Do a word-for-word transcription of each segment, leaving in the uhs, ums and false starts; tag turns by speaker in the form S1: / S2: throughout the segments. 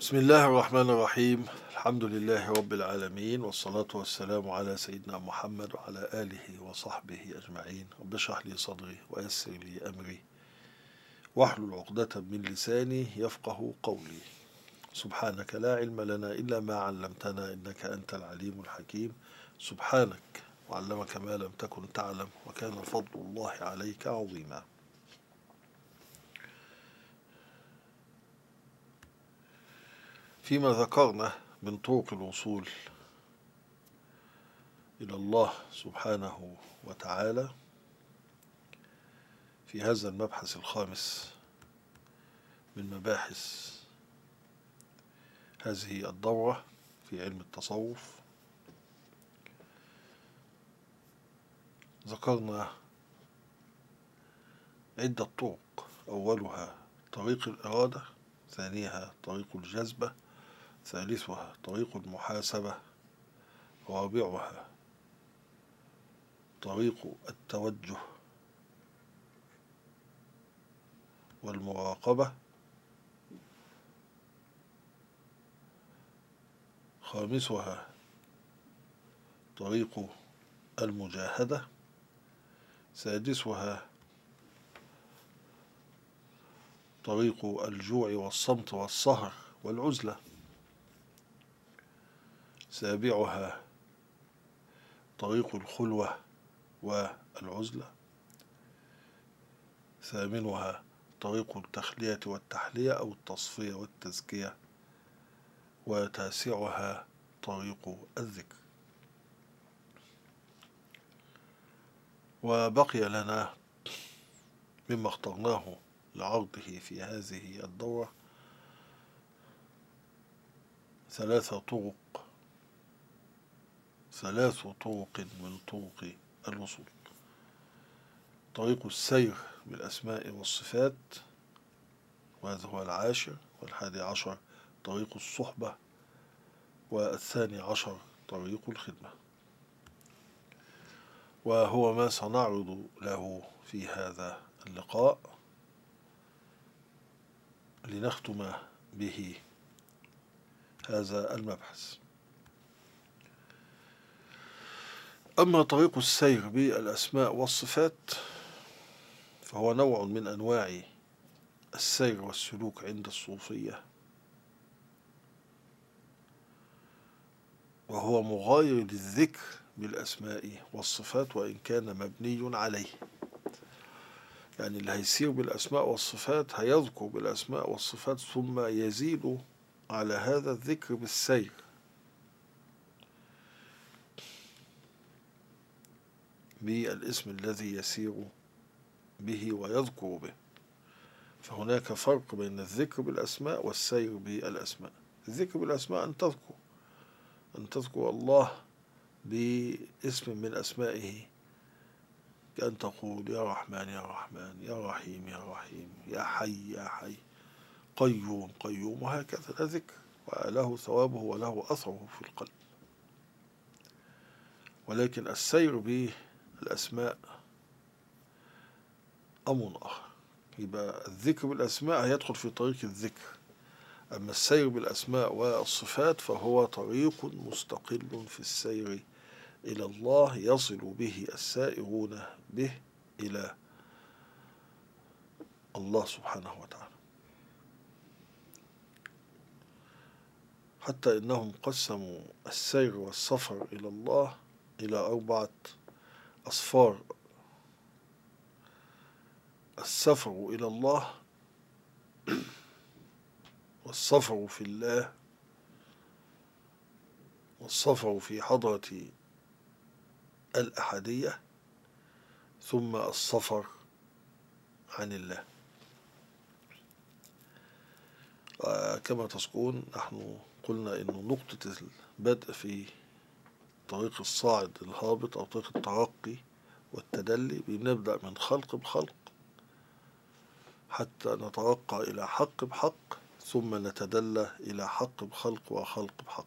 S1: بسم الله الرحمن الرحيم. الحمد لله رب العالمين، والصلاة والسلام على سيدنا محمد وعلى آله وصحبه أجمعين. رب اشرح لي صدري ويسر لي أمري واحلل عقدة من لساني يفقه قولي. سبحانك لا علم لنا إلا ما علمتنا إنك أنت العليم الحكيم. سبحانك وعلمك ما لم تكن تعلم وكان فضل الله عليك عظيما. فيما ذكرنا من طرق الوصول إلى الله سبحانه وتعالى في هذا المبحث الخامس من مباحث هذه الدورة في علم التصوف، ذكرنا عدة طرق: أولها طريق الإرادة، ثانيها طريق الجذبة، ثالثها طريق المحاسبة، رابعها طريق التوجه والمراقبة، خامسها طريق المجاهدة، سادسها طريق الجوع والصمت والسهر والعزلة، سابعها طريق الخلوة والعزلة، ثامنها طريق التخلية والتحلية أو التصفية والتزكية، وتاسعها طريق الذكر. وبقي لنا مما اخترناه لعرضه في هذه الدورة ثلاث طرق ثلاث طرق من طرق الوصول: طريق السير بالأسماء والصفات، وهذا هو العاشر، والحادي عشر طريق الصحبة، والثاني عشر طريق الخدمة، وهو ما سنعرض له في هذا اللقاء لنختم به هذا المبحث. أما طريق السير بالأسماء والصفات فهو نوع من أنواع السير والسلوك عند الصوفية، وهو مغاير للذكر بالأسماء والصفات وإن كان مبني عليه. يعني اللي هيسير بالأسماء والصفات هيذكر بالأسماء والصفات ثم يزيد على هذا الذكر بالسير، بالاسم الذي يسير به ويذكر به. فهناك فرق بين الذكر بالأسماء والسير بالأسماء. الذكر بالأسماء أن تذكر أن تذكر الله باسم من أسمائه، كأن تقول يا رحمن يا رحمن، يا رحيم يا رحيم، يا حي يا حي، قيوم قيوم، وهكذا. لا ذكر وله ثوابه وله أثره في القلب. ولكن السير بالأسماء أمر آخر. يبقى الذكر بالأسماء هيدخل في طريق الذكر، أما السير بالأسماء والصفات فهو طريق مستقل في السير إلى الله، يصل به السائرون به إلى الله سبحانه وتعالى. حتى إنهم قسموا السير والسفر إلى الله إلى أربعة أصفار: السفر إلى الله، والسفر في الله، والسفر في حضرة الأحدية، ثم السفر عن الله. وكما تذكرون نحن قلنا إن نقطة البدء في طريق الصاعد الهابط أو طريق الترقي والتدلي بنبدأ من خلق بخلق حتى نترقى إلى حق بحق، ثم نتدلى إلى حق بخلق وخلق بحق.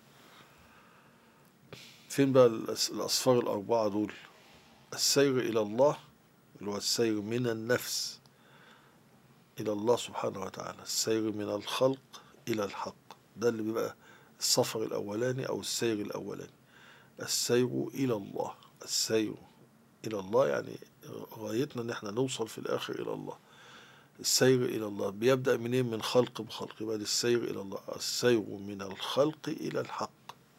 S1: فين بقى الأصفار الأربعة دول؟ السير إلى الله اللي هو السير من النفس إلى الله سبحانه وتعالى، السير من الخلق إلى الحق. ده اللي بيبقى السفر الأولاني أو السير الأولاني، السير إلى الله. السير إلى الله يعني غايتنا إن احنا نوصل في الآخر إلى الله. السير إلى الله بيبدأ منين؟ من خلق بخلق. يبقى السير إلى الله، السير من الخلق إلى الحق.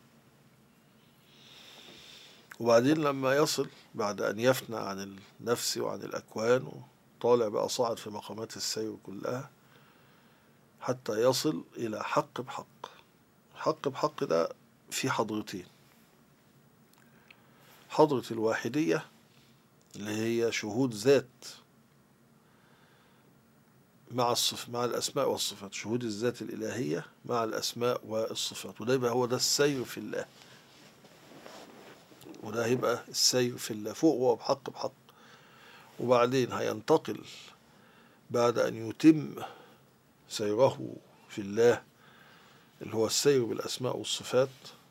S1: وبعدين لما يصل بعد أن يفنى عن النفس وعن الأكوان وطالع بقى صاعد في مقامات السير كلها حتى يصل إلى حق بحق. حق بحق ده في حضرتين: حضرة الواحدية اللي هي شهود ذات مع الصف مع الأسماء والصفات، شهود الذات الإلهية مع الأسماء والصفات، وده يبقى هو ده السير في الله، وده هيبقى السير في الله فوق وهو بحق بحق. وبعدين هينتقل بعد أن يتم سيره في الله اللي هو السير بالأسماء والصفات،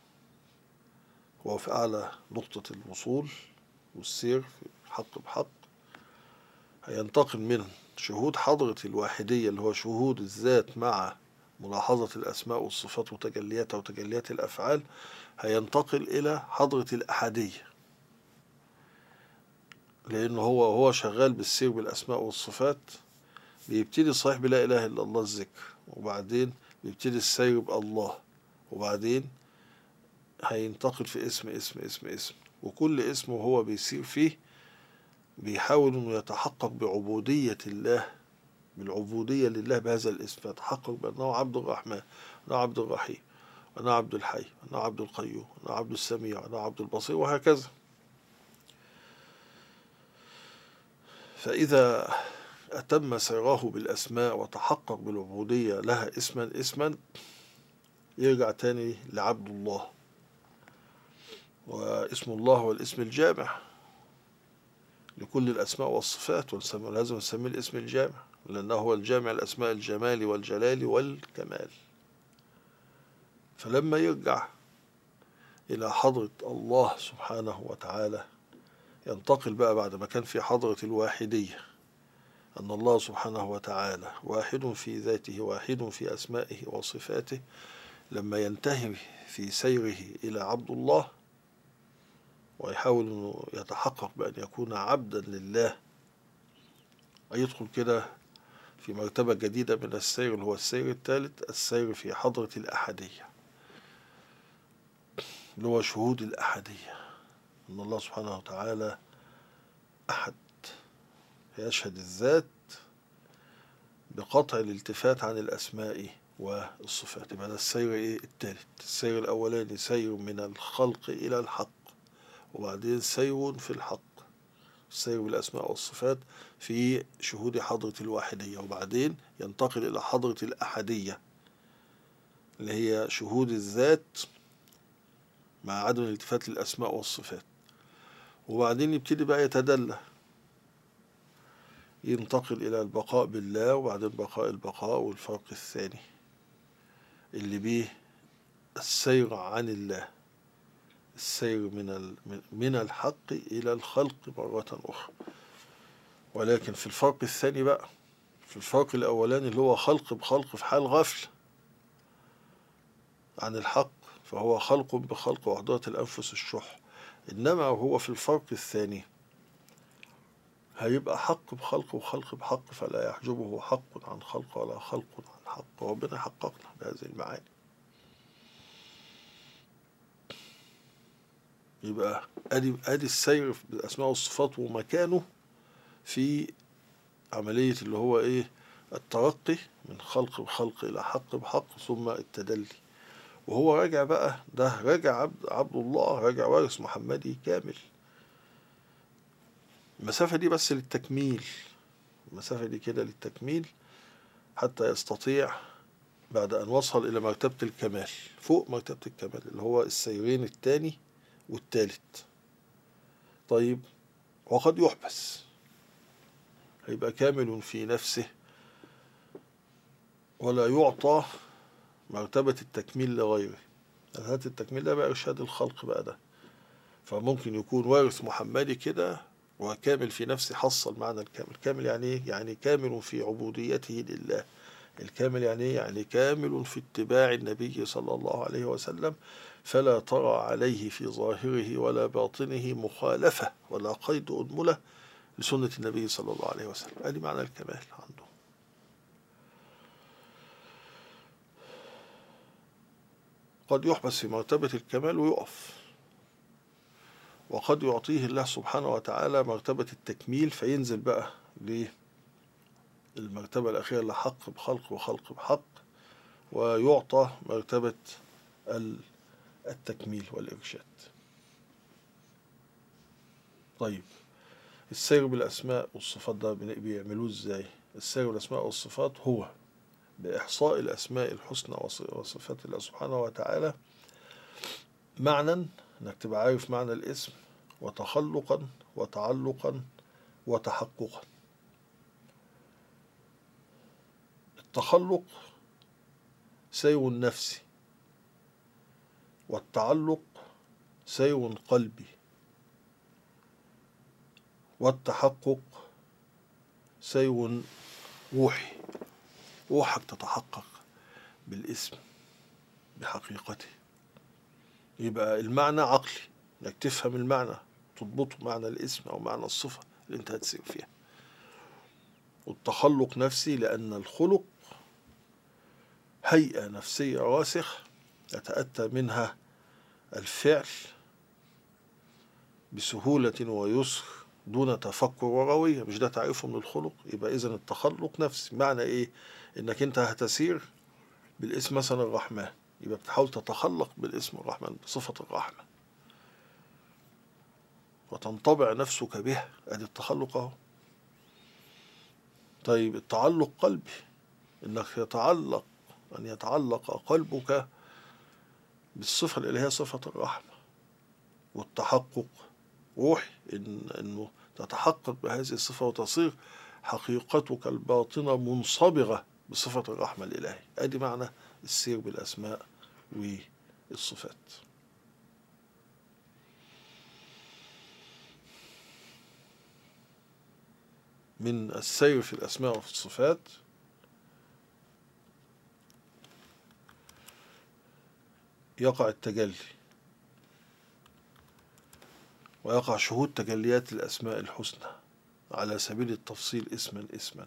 S1: هو في أعلى نقطة الوصول والسير في حق بحق، هينتقل من شهود حضرة الواحدية اللي هو شهود الذات مع ملاحظة الأسماء والصفات وتجلياتها وتجليات الأفعال، هينتقل إلى حضرة الأحدية، لأنه هو هو شغال بالسير بالأسماء والصفات بيبتدي صحيح بلا إله إلا الله الذكر، وبعدين بيبتدي السير بالله، وبعدين هينتقل في اسم اسم اسم اسم، وكل اسم وهو بيسير فيه بيحاول انه يتحقق بعبودية الله، بالعبودية لله بهذا الاسم، فيتحقق بأنه عبد الرحمن، أنه عبد الرحيم، أنه عبد الحي، أنه عبد القيوم، أنه عبد السميع، أنه عبد البصير، وهكذا. فإذا أتم سيره بالأسماء وتحقق بالعبودية لها اسما اسما، يرجع تاني لعبد الله، واسم الله هو الاسم الجامع لكل الأسماء والصفات، ولازم نسميه الاسم الجامع لأنه هو الجامع الأسماء الجمال والجلال والكمال. فلما يرجع إلى حضرة الله سبحانه وتعالى ينتقل بقى بعد ما كان في حضرة الواحدية أن الله سبحانه وتعالى واحد في ذاته واحد في أسمائه وصفاته، لما ينتهي في سيره إلى عبد الله ويحاول أنه يتحقق بأن يكون عبدا لله، يدخل كده في مرتبة جديدة من السير اللي هو السير الثالث، السير في حضرة الأحدية اللي هو شهود الأحدية، أن الله سبحانه وتعالى أحد، يشهد الذات بقطع الالتفات عن الأسماء والصفات. يبقى ده السير إيه الثالث. السير الأولاني سير من الخلق إلى الحق، وبعدين سير في الحق، السير بالأسماء والصفات في شهود حضرة الواحدية، وبعدين ينتقل إلى حضرة الأحدية اللي هي شهود الذات مع عدم الالتفات للأسماء والصفات، وبعدين يبتدي بقى يتدلى، ينتقل إلى البقاء بالله، وبعدين بقاء البقاء والفرق الثاني اللي بيه السير عن الله، السير من من الحق إلى الخلق مرة أخرى. ولكن في الفرق الثاني بقى، في الفرق الأولاني اللي هو خلق بخلق في حال غفل عن الحق، فهو خلق بخلق وحضرة الأنفس الشح. إنما هو في الفرق الثاني هيبقى حق بخلق وخلق بحق، فلا يحجبه حق عن خلق ولا خلق عن حق. ربنا حققنا بهذه المعاني. يبقى أدي أدي السير بالأسماء والصفات ومكانه في عملية اللي هو إيه الترقي من خلق بخلق إلى حق بحق ثم التدلي. وهو راجع بقى، ده راجع عبد, عبد الله، راجع وارث محمدي كامل. المسافة دي بس للتكميل، المسافة دي كده للتكميل حتى يستطيع بعد أن وصل إلى مرتبة الكمال، فوق مرتبة الكمال اللي هو السيرين الثاني والثالث. طيب وقد يحبس، هيبقى كامل في نفسه ولا يعطى مرتبة التكميل لغيره. هذا التكميل ده بقى إرشاد الخلق بقى ده، فممكن يكون وارث محمدي كده وكامل في نفسه، حصل معنى الكامل. كامل يعني إيه؟ يعني كامل في عبوديته لله، الكامل يعني إيه؟ يعني كامل في اتباع النبي صلى الله عليه وسلم، فلا ترى عليه في ظاهره ولا باطنه مخالفة ولا قيد أنملة لسنة النبي صلى الله عليه وسلم. هذه معنى الكمال عنده. قد يحبس في مرتبة الكمال ويقف، وقد يعطيه الله سبحانه وتعالى مرتبة التكميل فينزل بقى للمرتبة الأخيرة اللي حق بخلق وخلق بحق، ويعطى مرتبة التكميل والإرشاد. طيب السير بالأسماء والصفات ده بيعملوه إزاي؟ السير بالأسماء والصفات هو بإحصاء الأسماء الحسنى وصفات الله سبحانه وتعالى معنى، إنك تبقى عارف معنى الاسم، وتخلقا وتعلقا وتحققا. التخلق سير نفسي، والتعلق سير قلبي، والتحقق سير روحي. روحك تتحقق بالاسم بحقيقته. يبقى المعنى عقلي، انك تفهم المعنى تضبطه معنى الاسم او معنى الصفة اللي انت هتسير فيها. والتخلق نفسي، لان الخلق هيئة نفسية راسخة يتأتى منها الفعل بسهولة ويسر دون تفكر وروية. مش ده تعريفه من الخلق؟ يبقى إذن التخلق نفسي معنى إيه؟ إنك أنت هتسير بالاسم مثلا الرحمن، يبقى بتحاول تتخلق بالاسم الرحمن بصفة الرحمة وتنطبع نفسك به. أدي التخلق أهو. طيب التعلق قلبي، إنك يتعلق أن يتعلق قلبك بالصفة الإلهية صفة الرحمة. والتحقق روحي، إن إنه تتحقق بهذه الصفة وتصير حقيقتك الباطنة منصبغة بصفة الرحمة الإلهية. أدي معنى السير بالأسماء والصفات. من السير في الأسماء وفي الصفات يقع التجلي، ويقع شهود تجليات الأسماء الحسنى على سبيل التفصيل اسما اسما.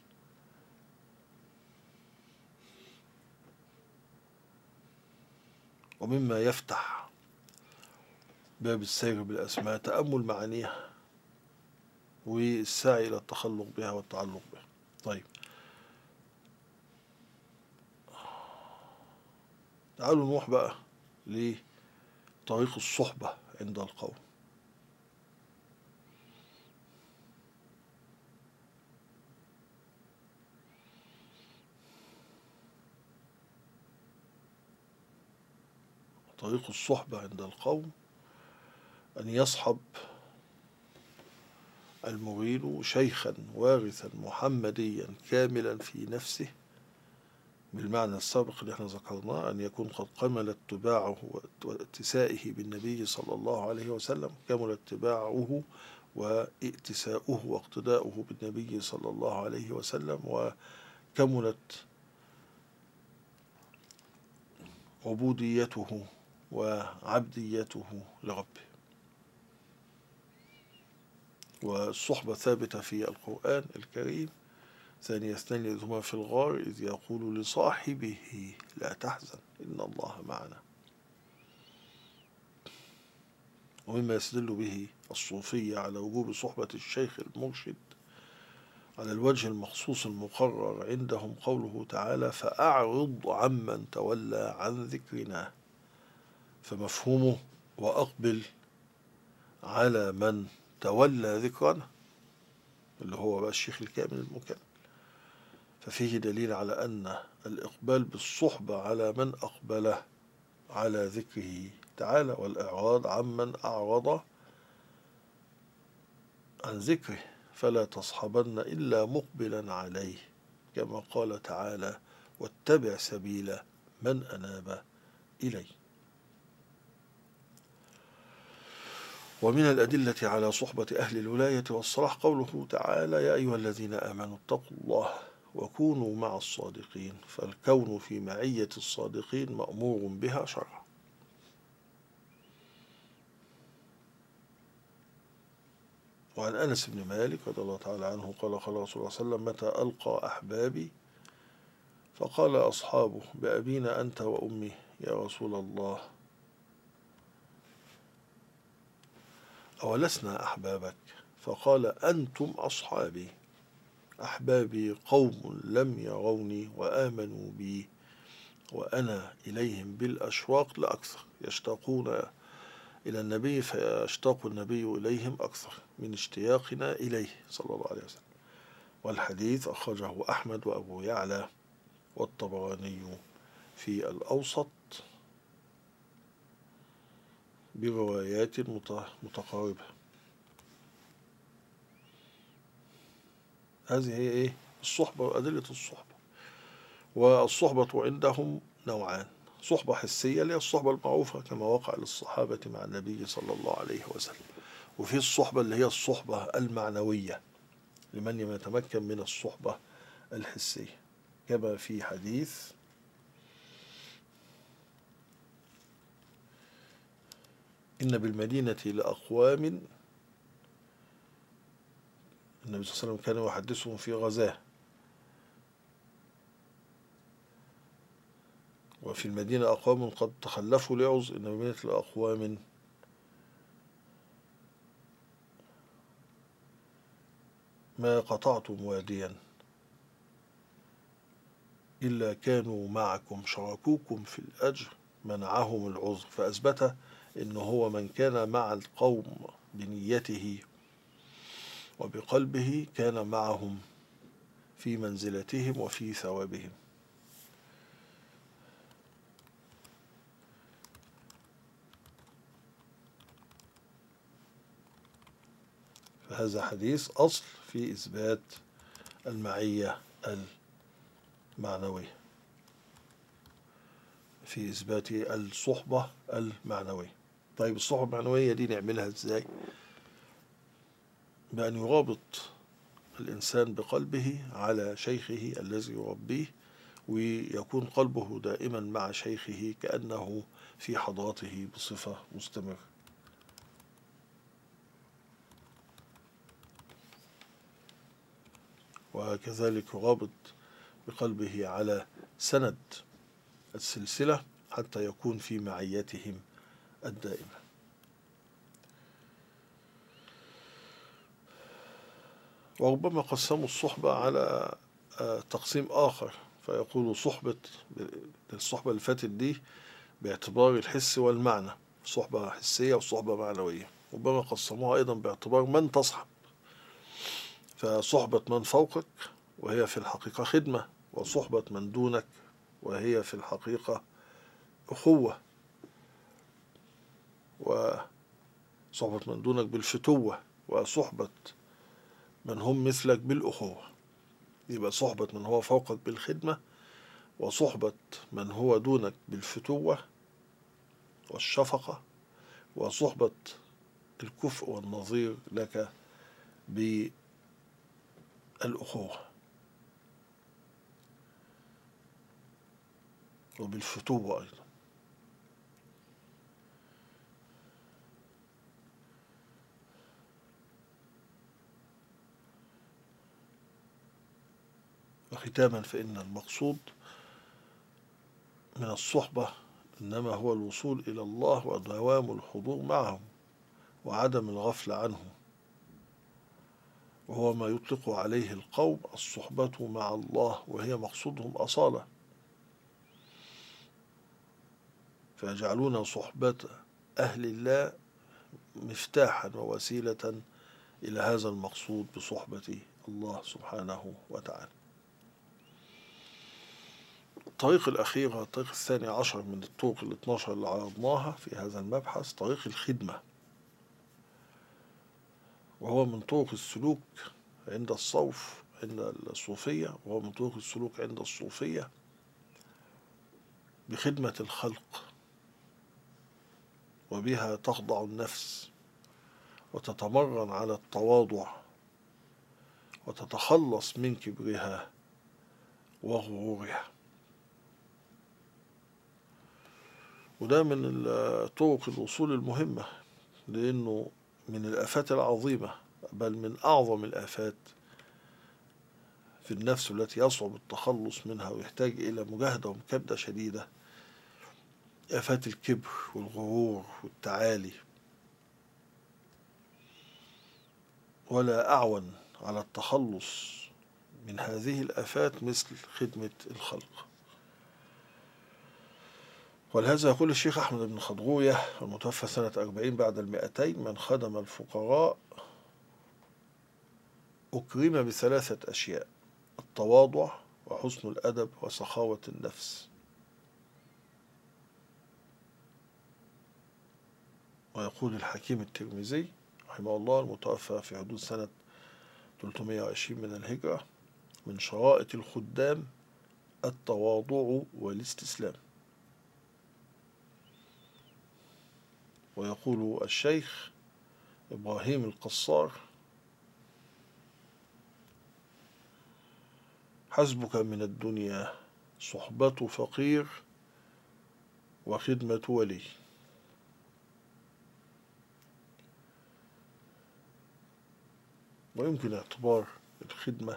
S1: ومما يفتح باب السير بالأسماء تأمل معانيها والسعي إلى التخلق بها والتعلق بها. طيب تعالوا نروح بقى لطريق الصحبة عند القوم. طريق الصحبة عند القوم أن يصحب المريد شيخا وارثا محمديا كاملا في نفسه، بالمعنى السابق اللي احنا ذكرناه، أن يكون قد كمل اتباعه واتسائه بالنبي صلى الله عليه وسلم، كمل اتباعه وائتساؤه واقتداؤه بالنبي صلى الله عليه وسلم، وكملت عبوديته وعبديته لربه. والصحبة ثابتة في القرآن الكريم: ثاني اثنين إذ هما في الغار إذ يقول لصاحبه لا تحزن إن الله معنا. ومما يستدل به الصوفية على وجوب صحبة الشيخ المرشد على الوجه المخصوص المقرر عندهم قوله تعالى: فأعرض عمن تولى عن ذكرنا. فمفهومه وأقبل على من تولى ذكرنا، اللي هو بقى الشيخ الكامل المكمل. ففيه دليل على أن الإقبال بالصحبة على من أقبل على ذكره تعالى، والإعراض عمن أعرض عن ذكره، فلا تصحبن إلا مقبلا عليه، كما قال تعالى: واتبع سبيل من أناب إلي. ومن الأدلة على صحبة أهل الولاية والصلاح قوله تعالى: يا أيها الذين آمنوا اتقوا الله وكونوا مع الصادقين، فالكون في معية الصادقين مأمور بها شرعا. وعن أنس بن مالك رضي الله تعالى عنه قال قال رسول الله صلى الله عليه وسلم: متى ألقى أحبابي؟ فقال أصحابه: بأبينا أنت وأمي يا رسول الله، أولسنا أحبابك؟ فقال: أنتم أصحابي، أحبابي قوم لم يروني وآمنوا بي وأنا إليهم بالأشواق لأكثر، يشتاقون إلى النبي فيشتاق النبي إليهم أكثر من اشتياقنا إليه صلى الله عليه وسلم. والحديث أخرجه أحمد وأبو يعلى والطبراني في الأوسط بروايات متقاربة. هذه هي إيه؟ الصحبة وأدلة الصحبة. والصحبة عندهم نوعان: صحبة حسية اللي هي الصحبة المعروفة كما وقع للصحابة مع النبي صلى الله عليه وسلم، وفي الصحبة اللي هي الصحبة المعنوية لمن يتمكن من الصحبة الحسية، كما في حديث إن بالمدينة لأقوام، النبي صلى الله عليه وسلم كان يحدثهم في غزاه، وفي المدينة أقوام قد تخلفوا ليعظ، إن بالمدينة لأقوام ما قطعتم واديا إلا كانوا معكم شاركوكم في الأجر منعهم العذر، فأثبت إنه هو من كان مع القوم بنيته وبقلبه كان معهم في منزلتهم وفي ثوابهم. فهذا حديث أصل في إثبات المعية المعنوية، في إثبات الصحبة المعنوية. طيب الصحبة المعنوية دي نعملها إزاي؟ بأن يرابط الإنسان بقلبه على شيخه الذي يربيه، ويكون قلبه دائما مع شيخه كأنه في حضرته بصفة مستمرة. وكذلك يرابط بقلبه على سند السلسلة حتى يكون في معيتهم الدائمة. وربما قسموا الصحبة على تقسيم آخر، فيقولوا صحبة الصحبة اللي فاتت دي باعتبار الحس والمعنى، صحبة حسية وصحبة معنوية. ربما قسموها أيضا باعتبار من تصحب، فصحبة من فوقك وهي في الحقيقة خدمة، وصحبة من دونك وهي في الحقيقة أخوة، وصحبة من دونك بالفتوة، وصحبة من هم مثلك بالأخوة. يبقى صحبة من هو فوقك بالخدمة، وصحبة من هو دونك بالفتوة والشفقة، وصحبة الكفء والنظير لك بالأخوة وبالفتوة أيضا. وختاما فإن المقصود من الصحبة إنما هو الوصول إلى الله ودوام الحضور معه وعدم الغفلة عنه، وهو ما يطلق عليه القوم الصحبة مع الله، وهي مقصودهم أصالة، فيجعلون صحبة أهل الله مفتاحا ووسيلة إلى هذا المقصود بصحبة الله سبحانه وتعالى. الطريق الأخير هو الطريق الثاني عشر من الطرق الاثنى عشر اللي عرضناها في هذا المبحث، طريق الخدمة، وهو من طرق السلوك عند الصوف عند الصوفية، وهو من طرق السلوك عند الصوفية بخدمة الخلق، وبها تخضع النفس وتتمرن على التواضع وتتخلص من كبرها وغرورها. وده من طرق الوصول المهمة، لأنه من الآفات العظيمة، بل من أعظم الآفات في النفس التي يصعب التخلص منها ويحتاج إلى مجاهدة ومكابدة شديدة، آفات الكبر والغرور والتعالي. ولا أعون على التخلص من هذه الآفات مثل خدمة الخلق. ولهذا يقول الشيخ أحمد بن خضروية المتوفى سنة أربعين بعد المئتين: من خدم الفقراء أكرم بثلاثة أشياء: التواضع وحسن الأدب وسخاوة النفس. ويقول الحكيم الترمذي رحمه الله المتوفى في حدود سنة ثلاثمائة وعشرين من الهجرة: من شرائط الخدام التواضع والاستسلام. ويقول الشيخ إبراهيم القصار: حسبك من الدنيا صحبة فقير وخدمة ولي. ويمكن اعتبار الخدمة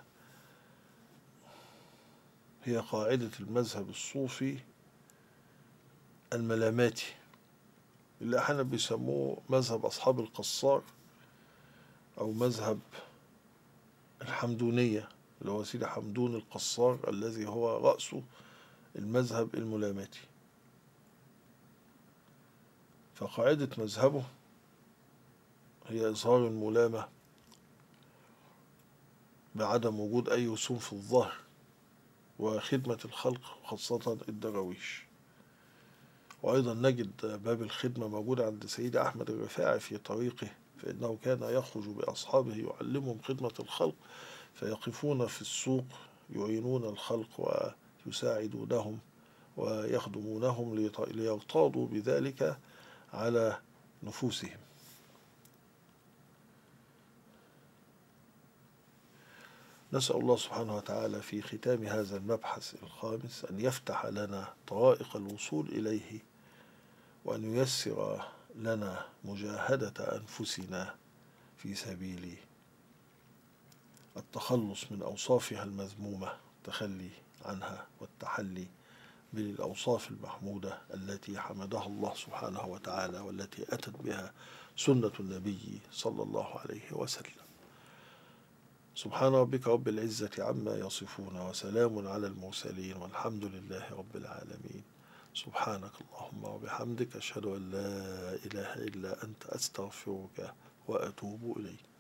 S1: هي قاعدة المذهب الصوفي الملاماتي، اللي احنا بيسموه مذهب أصحاب القصار أو مذهب الحمدونية، اللي هو سيدي حمدون القصار الذي هو رأس المذهب الملاماتي. فقاعدة مذهبه هي إظهار الملامة بعدم وجود أي رسوم في الظهر، وخدمة الخلق خاصة الدراويش. وأيضا نجد باب الخدمة موجود عند سيدي أحمد الرفاعي في طريقه، فإنه كان يخرج بأصحابه يعلمهم خدمة الخلق، فيقفون في السوق يعينون الخلق ويساعدونهم ويخدمونهم ليرتاضوا بذلك على نفوسهم. نسأل الله سبحانه وتعالى في ختام هذا المبحث الخامس أن يفتح لنا طرائق الوصول إليه، وأن ييسر لنا مجاهدة أنفسنا في سبيل التخلص من أوصافها المذمومة، التخلي عنها والتحلي بالأوصاف المحمودة التي حمدها الله سبحانه وتعالى والتي أتت بها سنة النبي صلى الله عليه وسلم. سبحان ربك رب العزة عما يصفون، وسلام على المرسلين، والحمد لله رب العالمين. سبحانك اللهم وبحمدك، أشهد أن لا إله إلا أنت، أستغفرك وأتوب إليك.